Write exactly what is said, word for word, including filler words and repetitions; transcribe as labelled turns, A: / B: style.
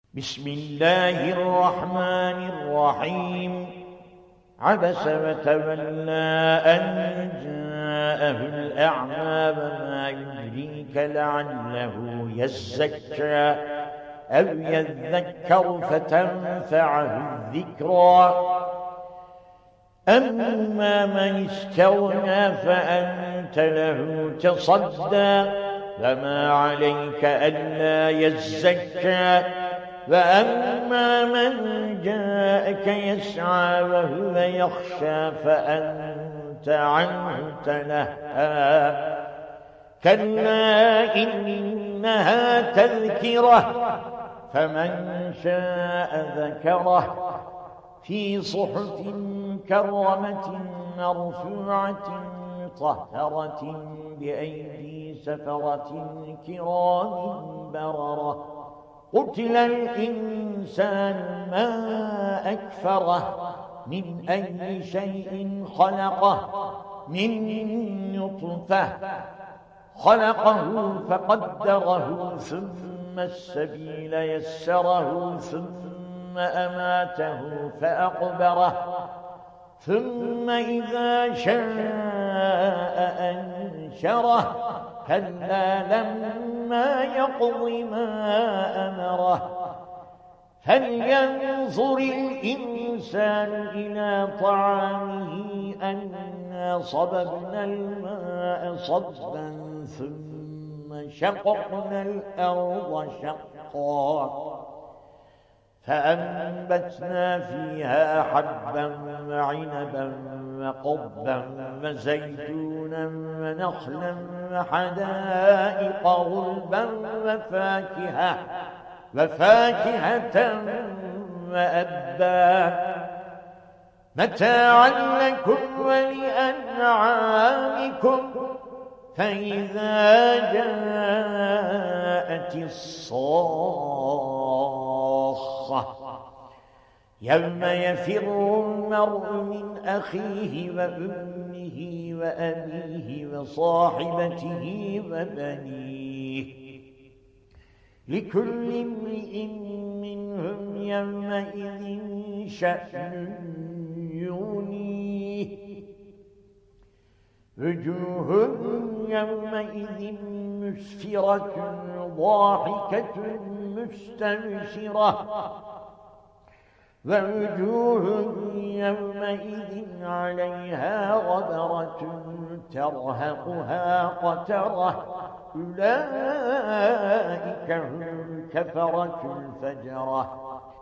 A: بسم الله الرحمن الرحيم. عبس وتولى أن جاءه الأعمى وما يدريك لعله يزكى أو يذكر فتنفعه الذكرى. أما من استغنى فأنت له تصدى فما عليك ألا يزكى. وأما من جاءك يسعى وهو يخشى فأنت عنه تلهى. كلا إنها تذكرة فمن شاء ذكره في صحف كرمة مرفوعة مطهرة بأيدي سفرة كرام بررة. قتل الإنسان ما أكفره من أي شيء خلقه من نطفة خلقه فقدره ثم السبيل يسره ثم أماته فأقبره ثم إذا شاء أنشره. كلا لما يقض ما أمره. فلينظر الإنسان إلى طعامه أنا صببنا الماء صبا ثم شققنا الأرض شقا فأنبتنا فيها حبا وعنبا وقضبا وزيتونا ونخلا وحدائق غلبا وفاكهة وفاكهة وأبا متاعا لكم ولأنعامكم. فإذا جاءت الصاخة يوم يفر المرء من أخيه وأمه وأبيه وصاحبته وبنيه لكل امرئ منهم يومئذ شأن يغنيه. وجوه يومئذ مسفرة ضاحكة مستبشرة ووجوه يومئذ عليها غبرة ترهقها قترة. أولئك هم الكفرة الفجرة.